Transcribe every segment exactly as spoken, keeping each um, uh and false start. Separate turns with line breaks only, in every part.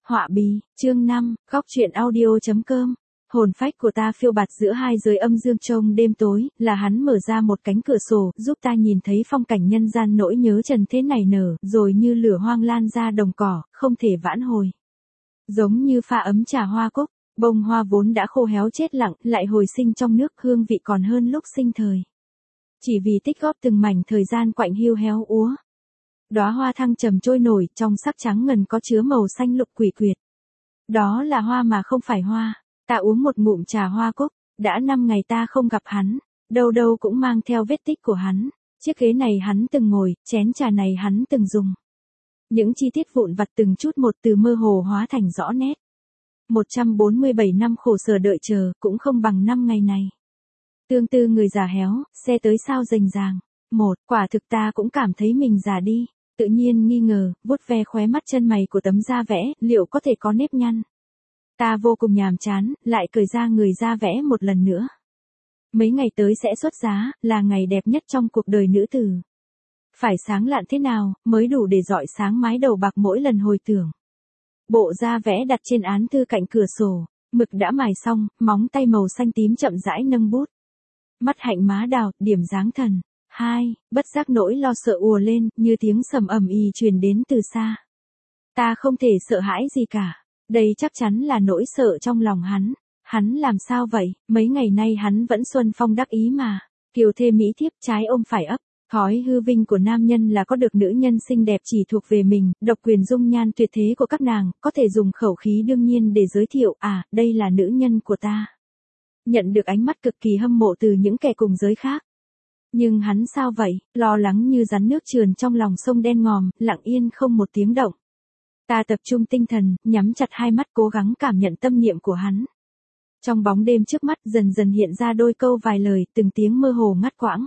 Họa bí, chương năm, góc truyện audio.com. Hồn phách của ta phiêu bạt giữa hai giới âm dương trong đêm tối, là hắn mở ra một cánh cửa sổ, giúp ta nhìn thấy phong cảnh nhân gian nỗi nhớ trần thế này nở, rồi như lửa hoang lan ra đồng cỏ, không thể vãn hồi. Giống như pha ấm trà hoa cúc, bông hoa vốn đã khô héo chết lặng, lại hồi sinh trong nước, hương vị còn hơn lúc sinh thời. Chỉ vì tích góp từng mảnh thời gian quạnh hiu héo úa. Đóa hoa thăng trầm trôi nổi, trong sắc trắng ngần có chứa màu xanh lục quỷ quyệt. Đó là hoa mà không phải hoa. Ta uống một ngụm trà hoa cúc, đã năm ngày ta không gặp hắn, đâu đâu cũng mang theo vết tích của hắn. Chiếc ghế này hắn từng ngồi, chén trà này hắn từng dùng. Những chi tiết vụn vặt từng chút một từ mơ hồ hóa thành rõ nét. một trăm bốn mươi bảy năm khổ sở đợi chờ, cũng không bằng năm ngày này. Tương tư người già héo, xe tới sao rành ràng. Một, quả thực ta cũng cảm thấy mình già đi. Tự nhiên nghi ngờ, vuốt ve khóe mắt chân mày của tấm da vẽ, liệu có thể có nếp nhăn. Ta vô cùng nhàm chán, lại cởi ra người da vẽ một lần nữa. Mấy ngày tới sẽ xuất giá, là ngày đẹp nhất trong cuộc đời nữ tử. Phải sáng lạn thế nào, mới đủ để rọi sáng mái đầu bạc mỗi lần hồi tưởng. Bộ da vẽ đặt trên án thư cạnh cửa sổ, mực đã mài xong, móng tay màu xanh tím chậm rãi nâng bút. Mắt hạnh má đào, điểm dáng thần. Hai, bất giác nỗi lo sợ ùa lên, như tiếng sầm ầm ì truyền đến từ xa. Ta không thể sợ hãi gì cả. Đây chắc chắn là nỗi sợ trong lòng hắn. Hắn làm sao vậy, mấy ngày nay hắn vẫn xuân phong đắc ý mà. Kiều thê mỹ thiếp trái ôm phải ấp. Thói hư vinh của nam nhân là có được nữ nhân xinh đẹp chỉ thuộc về mình, độc quyền dung nhan tuyệt thế của các nàng, có thể dùng khẩu khí đương nhiên để giới thiệu, à, đây là nữ nhân của ta. Nhận được ánh mắt cực kỳ hâm mộ từ những kẻ cùng giới khác. Nhưng hắn sao vậy, lo lắng như rắn nước trườn trong lòng sông đen ngòm, lặng yên không một tiếng động. Ta tập trung tinh thần, nhắm chặt hai mắt cố gắng cảm nhận tâm niệm của hắn. Trong bóng đêm trước mắt dần dần hiện ra đôi câu vài lời, từng tiếng mơ hồ ngắt quãng.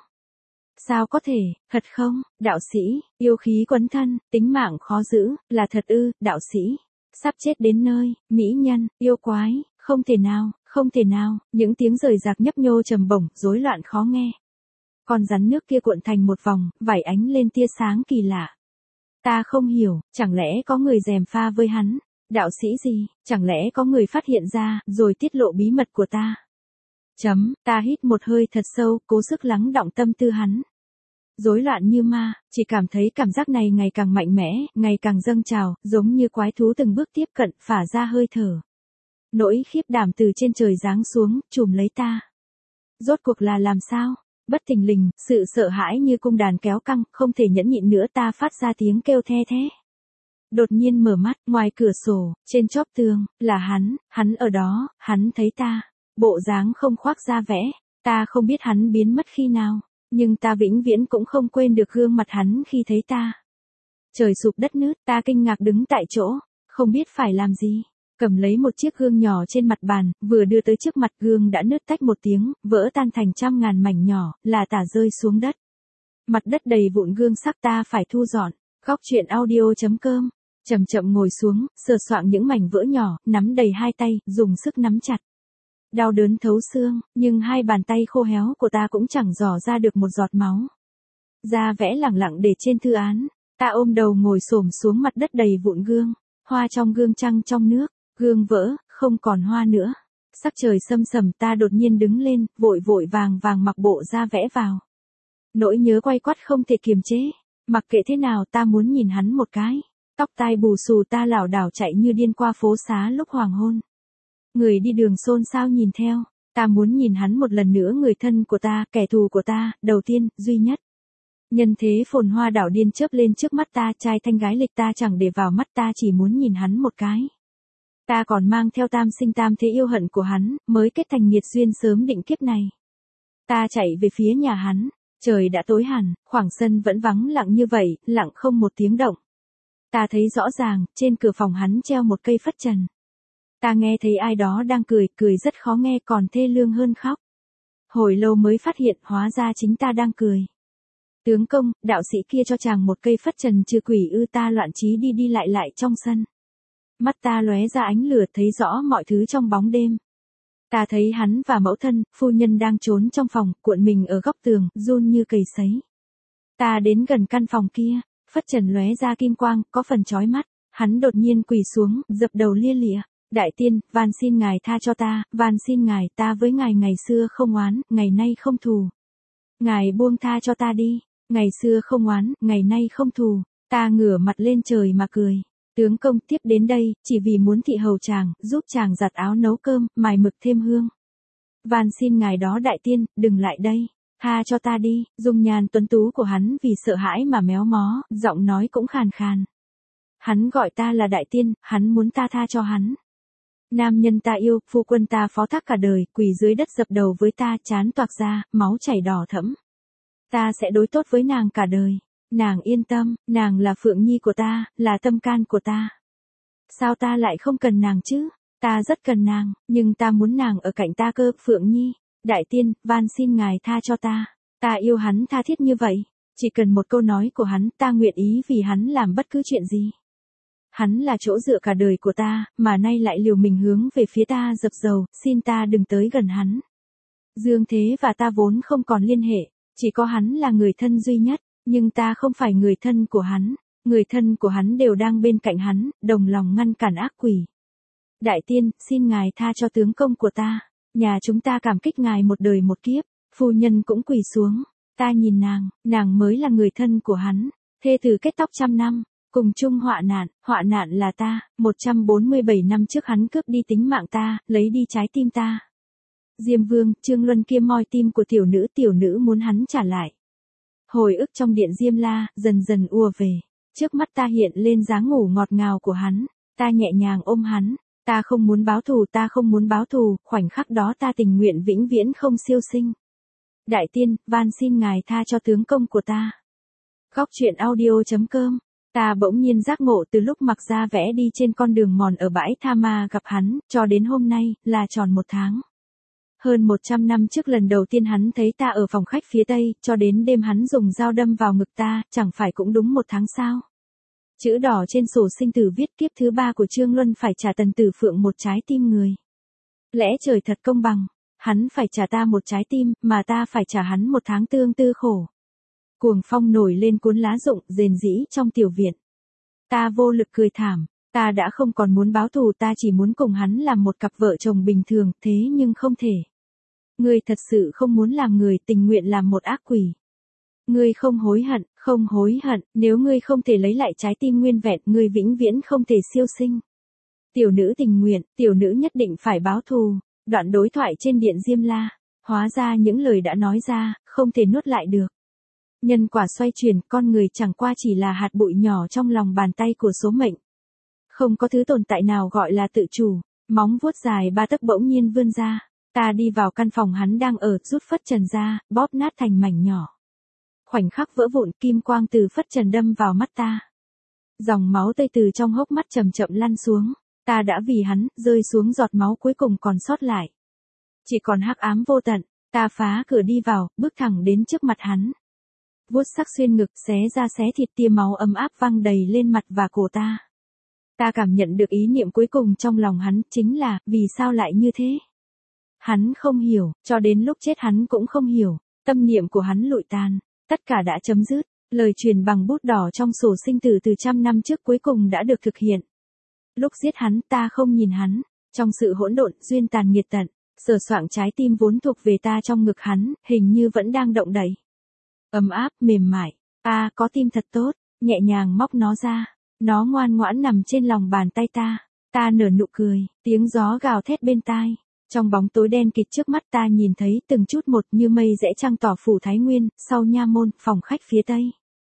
Sao có thể, thật không, đạo sĩ, yêu khí quấn thân, tính mạng khó giữ, là thật ư, đạo sĩ. Sắp chết đến nơi, mỹ nhân, yêu quái, không thể nào, không thể nào, những tiếng rời rạc nhấp nhô trầm bổng, rối loạn khó nghe. Con rắn nước kia cuộn thành một vòng, vảy ánh lên tia sáng kỳ lạ. Ta không hiểu, chẳng lẽ có người gièm pha với hắn? Đạo sĩ gì, chẳng lẽ có người phát hiện ra, rồi tiết lộ bí mật của ta? Chấm, ta hít một hơi thật sâu, cố sức lắng đọng tâm tư hắn. Rối loạn như ma, chỉ cảm thấy cảm giác này ngày càng mạnh mẽ, ngày càng dâng trào, giống như quái thú từng bước tiếp cận, phả ra hơi thở. Nỗi khiếp đảm từ trên trời giáng xuống, trùm lấy ta. Rốt cuộc là làm sao? Bất thình lình, sự sợ hãi như cung đàn kéo căng, không thể nhẫn nhịn nữa, ta phát ra tiếng kêu the thế. Đột nhiên mở mắt, ngoài cửa sổ, trên chóp tường, là hắn, hắn ở đó, hắn thấy ta. Bộ dáng không khoác da vẽ, ta không biết hắn biến mất khi nào, nhưng ta vĩnh viễn cũng không quên được gương mặt hắn khi thấy ta. Trời sụp đất nứt, ta kinh ngạc đứng tại chỗ, không biết phải làm gì. Cầm lấy một chiếc gương nhỏ trên mặt bàn, vừa đưa tới trước mặt gương đã nứt tách một tiếng, vỡ tan thành trăm ngàn mảnh nhỏ, là tả rơi xuống đất. Mặt đất đầy vụn gương sắc ta phải thu dọn. Góc truyện audio.com. Chậm chậm ngồi xuống, sờ soạng những mảnh vỡ nhỏ, nắm đầy hai tay, dùng sức nắm chặt. Đau đớn thấu xương, nhưng hai bàn tay khô héo của ta cũng chẳng dò ra được một giọt máu. Da vẽ lẳng lặng để trên thư án, ta ôm đầu ngồi xổm xuống mặt đất đầy vụn gương, hoa trong gương trăng trong nước. Gương vỡ, không còn hoa nữa. Sắc trời sâm sầm, ta đột nhiên đứng lên, vội vội vàng vàng mặc bộ da vẽ vào. Nỗi nhớ quay quắt không thể kiềm chế. Mặc kệ thế nào ta muốn nhìn hắn một cái. Tóc tai bù xù ta lảo đảo chạy như điên qua phố xá lúc hoàng hôn. Người đi đường xôn xao nhìn theo. Ta muốn nhìn hắn một lần nữa, người thân của ta, kẻ thù của ta, đầu tiên, duy nhất. Nhân thế phồn hoa đảo điên chớp lên trước mắt ta, trai thanh gái lịch ta chẳng để vào mắt, ta chỉ muốn nhìn hắn một cái. Ta còn mang theo tam sinh tam thế yêu hận của hắn, mới kết thành nghiệt duyên sớm định kiếp này. Ta chạy về phía nhà hắn, trời đã tối hẳn, khoảng sân vẫn vắng lặng như vậy, lặng không một tiếng động. Ta thấy rõ ràng, trên cửa phòng hắn treo một cây phất trần. Ta nghe thấy ai đó đang cười, cười rất khó nghe còn thê lương hơn khóc. Hồi lâu mới phát hiện, hóa ra chính ta đang cười. Tướng công, đạo sĩ kia cho chàng một cây phất trần trừ quỷ ư, ta loạn trí đi đi lại lại trong sân. Mắt ta lóe ra ánh lửa, thấy rõ mọi thứ trong bóng đêm. Ta thấy hắn và mẫu thân, phu nhân đang trốn trong phòng, cuộn mình ở góc tường, run như cầy sấy. Ta đến gần căn phòng kia, phất trần lóe ra kim quang, có phần chói mắt. Hắn đột nhiên quỳ xuống, dập đầu lia lịa. Đại tiên, van xin ngài tha cho ta, van xin ngài, ta với ngài ngày xưa không oán, ngày nay không thù. Ngài buông tha cho ta đi, ngày xưa không oán, ngày nay không thù. Ta ngửa mặt lên trời mà cười. Tướng công tiếp đến đây, chỉ vì muốn thị hầu chàng, giúp chàng giặt áo nấu cơm, mài mực thêm hương. Van xin ngài đó đại tiên, đừng lại đây. Tha cho ta đi, dung nhan tuấn tú của hắn vì sợ hãi mà méo mó, giọng nói cũng khàn khàn. Hắn gọi ta là đại tiên, hắn muốn ta tha cho hắn. Nam nhân ta yêu, phu quân ta phó thác cả đời, quỳ dưới đất dập đầu với ta, trán toạc ra, máu chảy đỏ thẫm. Ta sẽ đối tốt với nàng cả đời. Nàng yên tâm, nàng là Phượng Nhi của ta, là tâm can của ta. Sao ta lại không cần nàng chứ? Ta rất cần nàng, nhưng ta muốn nàng ở cạnh ta cơ, Phượng Nhi. Đại tiên, van xin ngài tha cho ta. Ta yêu hắn tha thiết như vậy. Chỉ cần một câu nói của hắn, ta nguyện ý vì hắn làm bất cứ chuyện gì. Hắn là chỗ dựa cả đời của ta, mà nay lại liều mình hướng về phía ta dập dầu, xin ta đừng tới gần hắn. Dương Thế và ta vốn không còn liên hệ, chỉ có hắn là người thân duy nhất, nhưng ta không phải người thân của hắn, người thân của hắn đều đang bên cạnh hắn, đồng lòng ngăn cản ác quỷ. Đại tiên, xin ngài tha cho tướng công của ta, nhà chúng ta cảm kích ngài một đời một kiếp, phu nhân cũng quỳ xuống, ta nhìn nàng, nàng mới là người thân của hắn, thê tử kết tóc trăm năm. Cùng chung họa nạn, họa nạn là ta, một trăm bốn mươi bảy năm trước hắn cướp đi tính mạng ta, lấy đi trái tim ta. Diêm Vương, Trương Luân kia moi tim của tiểu nữ, tiểu nữ muốn hắn trả lại. Hồi ức trong điện Diêm La, dần dần ùa về. Trước mắt ta hiện lên dáng ngủ ngọt ngào của hắn, ta nhẹ nhàng ôm hắn, ta không muốn báo thù, ta không muốn báo thù, khoảnh khắc đó ta tình nguyện vĩnh viễn không siêu sinh. Đại tiên, van xin ngài tha cho tướng công của ta. Góc truyện audio chấm com. Ta bỗng nhiên giác ngộ từ lúc mặc ra vẽ đi trên con đường mòn ở bãi Tha Ma gặp hắn, cho đến hôm nay, là tròn một tháng. Hơn một trăm năm trước lần đầu tiên hắn thấy ta ở phòng khách phía tây, cho đến đêm hắn dùng dao đâm vào ngực ta, chẳng phải cũng đúng một tháng sao. Chữ đỏ trên sổ sinh tử viết kiếp thứ ba của Trương Luân phải trả Tần Tử Phượng một trái tim người. Lẽ trời thật công bằng, hắn phải trả ta một trái tim, mà ta phải trả hắn một tháng tương tư khổ. Cuồng phong nổi lên cuốn lá rụng, rền rĩ trong tiểu viện. Ta vô lực cười thảm, ta đã không còn muốn báo thù, ta chỉ muốn cùng hắn làm một cặp vợ chồng bình thường, thế nhưng không thể. Ngươi thật sự không muốn làm người, tình nguyện làm một ác quỷ. Ngươi không hối hận, không hối hận, nếu ngươi không thể lấy lại trái tim nguyên vẹn, ngươi vĩnh viễn không thể siêu sinh. Tiểu nữ tình nguyện, tiểu nữ nhất định phải báo thù. Đoạn đối thoại trên điện Diêm La, hóa ra những lời đã nói ra, không thể nuốt lại được. Nhân quả xoay chuyển, con người chẳng qua chỉ là hạt bụi nhỏ trong lòng bàn tay của số mệnh. Không có thứ tồn tại nào gọi là tự chủ, móng vuốt dài ba tấc bỗng nhiên vươn ra. Ta đi vào căn phòng hắn đang ở, rút phất trần ra, bóp nát thành mảnh nhỏ. Khoảnh khắc vỡ vụn, kim quang từ phất trần đâm vào mắt ta. Dòng máu tươi từ trong hốc mắt chậm chậm lăn xuống, ta đã vì hắn, rơi xuống giọt máu cuối cùng còn sót lại. Chỉ còn hắc ám vô tận, ta phá cửa đi vào, bước thẳng đến trước mặt hắn. Vuốt sắc xuyên ngực, xé ra xé thịt, tia máu ấm áp văng đầy lên mặt và cổ ta. Ta cảm nhận được ý niệm cuối cùng trong lòng hắn, chính là, vì sao lại như thế? Hắn không hiểu, cho đến lúc chết hắn cũng không hiểu, tâm niệm của hắn lụi tàn, tất cả đã chấm dứt, lời truyền bằng bút đỏ trong sổ sinh tử từ trăm năm trước cuối cùng đã được thực hiện. Lúc giết hắn, ta không nhìn hắn, trong sự hỗn độn, duyên tàn nghiệt tận, sờ soạng trái tim vốn thuộc về ta trong ngực hắn, hình như vẫn đang động đậy. Ấm áp, mềm mại, ta có tim thật tốt, nhẹ nhàng móc nó ra, nó ngoan ngoãn nằm trên lòng bàn tay ta, ta nở nụ cười, tiếng gió gào thét bên tai. Trong bóng tối đen kịt trước mắt ta nhìn thấy từng chút một như mây rẽ trăng tỏ phủ Thái Nguyên, sau nha môn, phòng khách phía tây.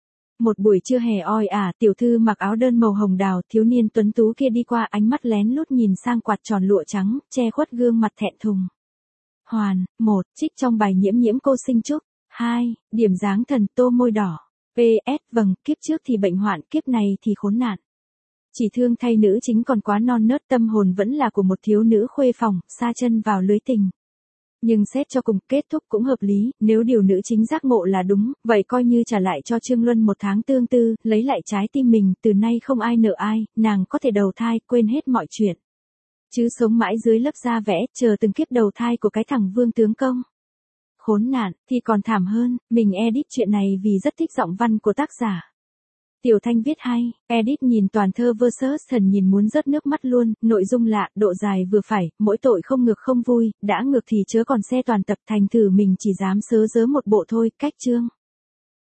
Một buổi trưa hè oi ả, tiểu thư mặc áo đơn màu hồng đào, thiếu niên tuấn tú kia đi qua, ánh mắt lén lút nhìn sang quạt tròn lụa trắng, che khuất gương mặt thẹn thùng. Hoàn, một, trích trong bài nhiễm nhiễm cô sinh trúc. Hai, điểm dáng thần, tô môi đỏ. pê ét, vâng, kiếp trước thì bệnh hoạn, kiếp này thì khốn nạn. Chỉ thương thay nữ chính còn quá non nớt, tâm hồn vẫn là của một thiếu nữ khuê phòng, sa chân vào lưới tình. Nhưng xét cho cùng, kết thúc cũng hợp lý, nếu điều nữ chính giác ngộ là đúng, vậy coi như trả lại cho Trương Luân một tháng tương tư, lấy lại trái tim mình, từ nay không ai nợ ai, nàng có thể đầu thai, quên hết mọi chuyện. Chứ sống mãi dưới lớp da vẽ, chờ từng kiếp đầu thai của cái thằng Vương tướng công. Khốn nạn, thì còn thảm hơn, mình edit chuyện này vì rất thích giọng văn của tác giả. Tiểu Thanh viết hay, edit nhìn toàn thơ versus thần nhìn muốn rớt nước mắt luôn, nội dung lạ, độ dài vừa phải, mỗi tội không ngược không vui, đã ngược thì chớ còn xe toàn tập thành thử mình chỉ dám sớ dớ một bộ thôi, cách chương.